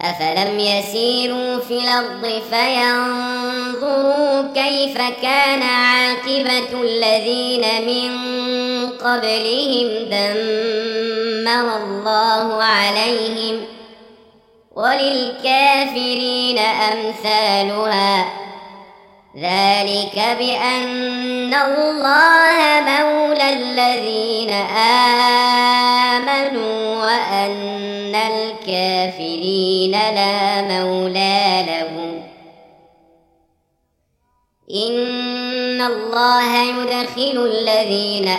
أفلم يسيروا في الأرض فينظروا كيف كان عاقبة الذين من قبلهم دمر الله عليهم وللكافرين أمثالها ذلك بأن الله مولى الذين آمنوا وأن الكافرين لا مولى لهم إن الله يدخل الذين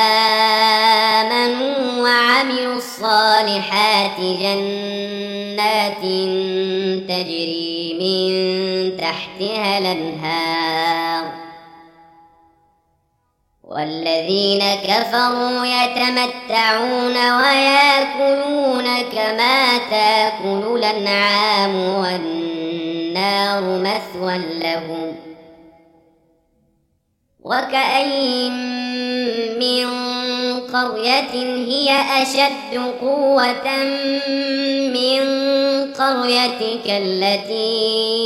آمنوا وعملوا الصالحات جنات تجري من تحتها الأنهار والذين كفروا يتمتعون ويأكلون كما تأكل الأنعام والنار مثوى لهم وكأين من قرية هي أشد قوة من قريتك التي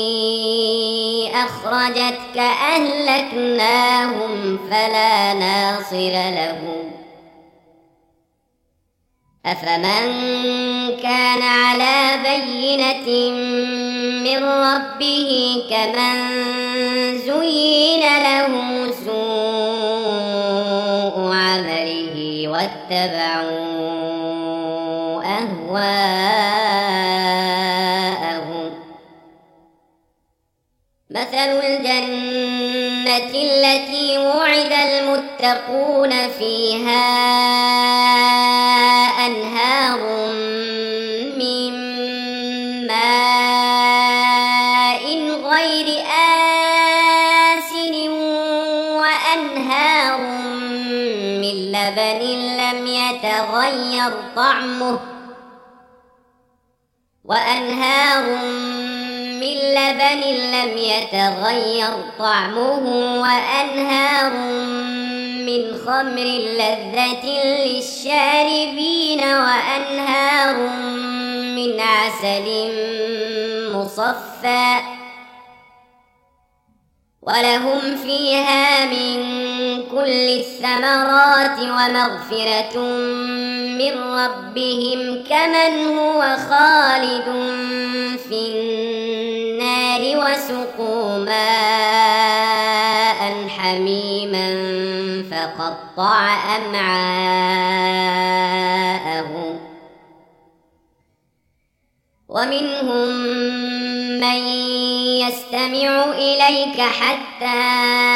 أخرجتك أهلكناهم فلا ناصر لهم أفمن كان على بينة من ربه كمن زين له سوء عمله واتبعوا أهواءهم مثل الجنة التي وعد المتقون فيها أنهار من ماء غير آسن وأنهار من لبن لم يتغير طعمه وأنهار من خمر لذة للشاربين وأنهار من عسل مصفى ولهم فيها من كل الثمرات ومغفرة من ربهم كمن هو خالد في النار وسقوا ماء حميما فقطع أمعاءهم ومنهم من يستمع إليك حتى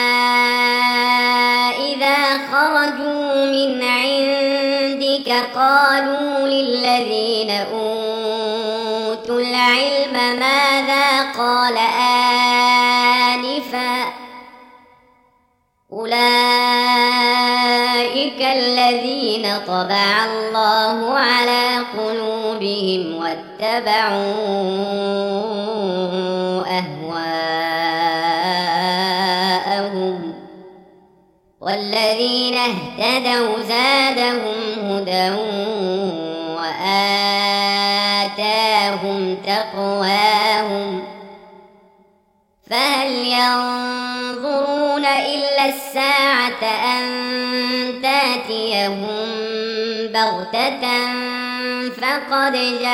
إذا خرجوا من عندك قالوا للذين أوتوا العلم ماذا قال آنفا أولئك الذين طبع الله على قلوبهم واتبعوا أهواءهم والذين اهتدوا زادهم هدى وآتاهم تقواهم فهل ينظرون إلا الساعة أن تأتيهم بغتة فقد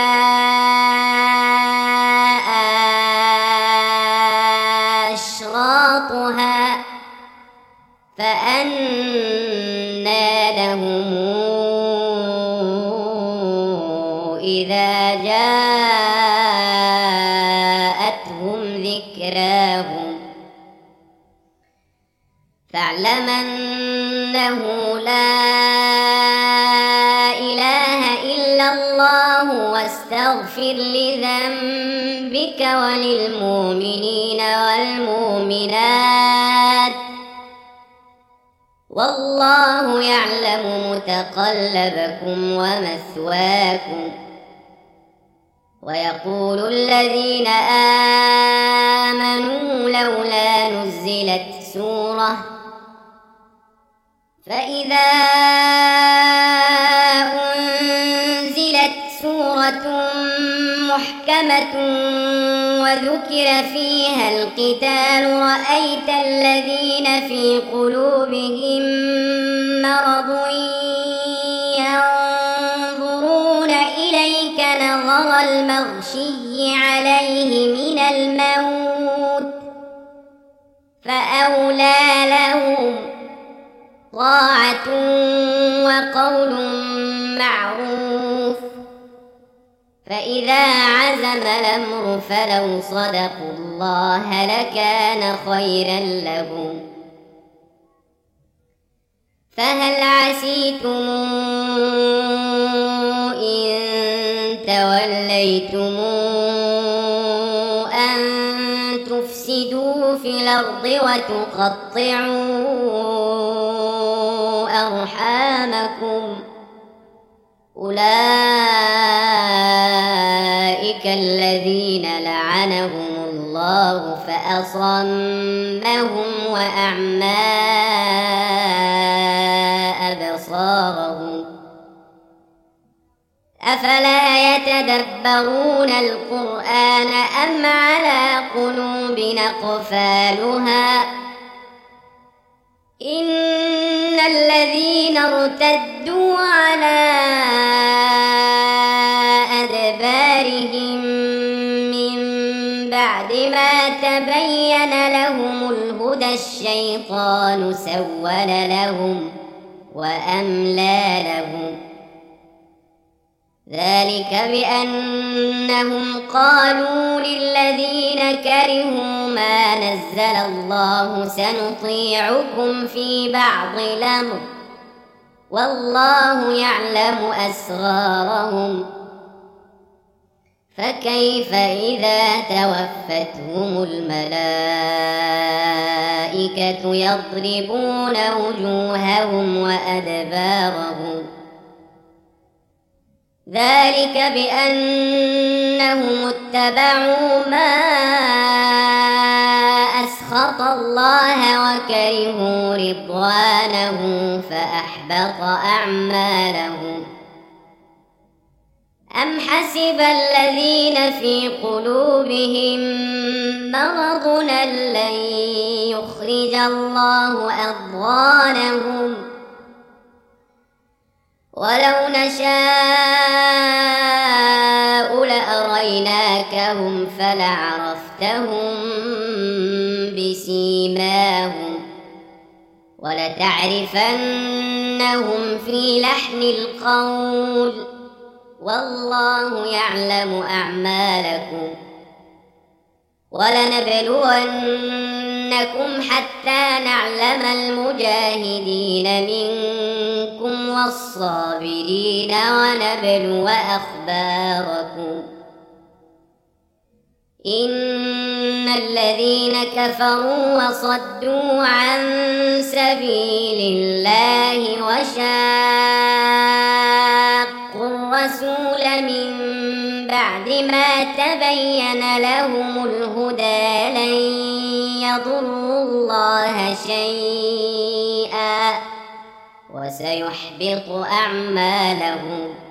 جاء أشراطها فأنى لهم إذا جاءتهم ذكراهم فاعلم أنه لا إله إلا الله واستغفر لذنبك وللمؤمنين والمؤمنات والله يعلم متقلبكم ومثواكم ويقول الذين آمنوا لولا نزلت سورة فإذا أنزلت سورة محكمة محكمة وذكر فيها القتال رأيت الذين في قلوبهم مرض ينظرون إليك نظر المغشي عليه من الموت فأولى لهم طاعة وقول معروف فإذا عزم الأمر فلو صدقوا الله لكان خيرا لهم فهل عسيتم إن توليتم أن تفسدوا في الأرض وتقطعوا أرحامكم أولئك الذين لعنهم الله فأصمهم وأعمى أبصارهم أفلا يتدبرون القرآن أم على قلوب أقفالها إن الذين ارتدوا على أدبارهم من بعد ما تبين لهم الهدى الشيطان سول لهم وأملى لهم ذلك بأنهم قالوا للذين كرهوا ما نزل الله سنطيعكم في بعض الأمر والله يعلم أسرارهم فكيف إذا توفتهم الملائكة يضربون وجوههم وأدبارهم ذلك بأنهم اتبعوا ما أسخط الله وكرهوا رضوانه فأحبط أعمالهم أم حسب الذين في قلوبهم مرض أن لن يخرج الله أضغانهم ولو نشاء لأريناكهم فلعرفتهم بسيماهم ولتعرفنهم في لحن القول والله يعلم أعمالكم ولنبلونكم حتى نعلم المجاهدين منكم والصابرين ونبلو أخباركم إن الذين كفروا وصدوا عن سبيل الله وشاقوا الرسول من بعد ما تبين لهم الهدى لن يضروا الله شيئا وسيحبط أعمالهم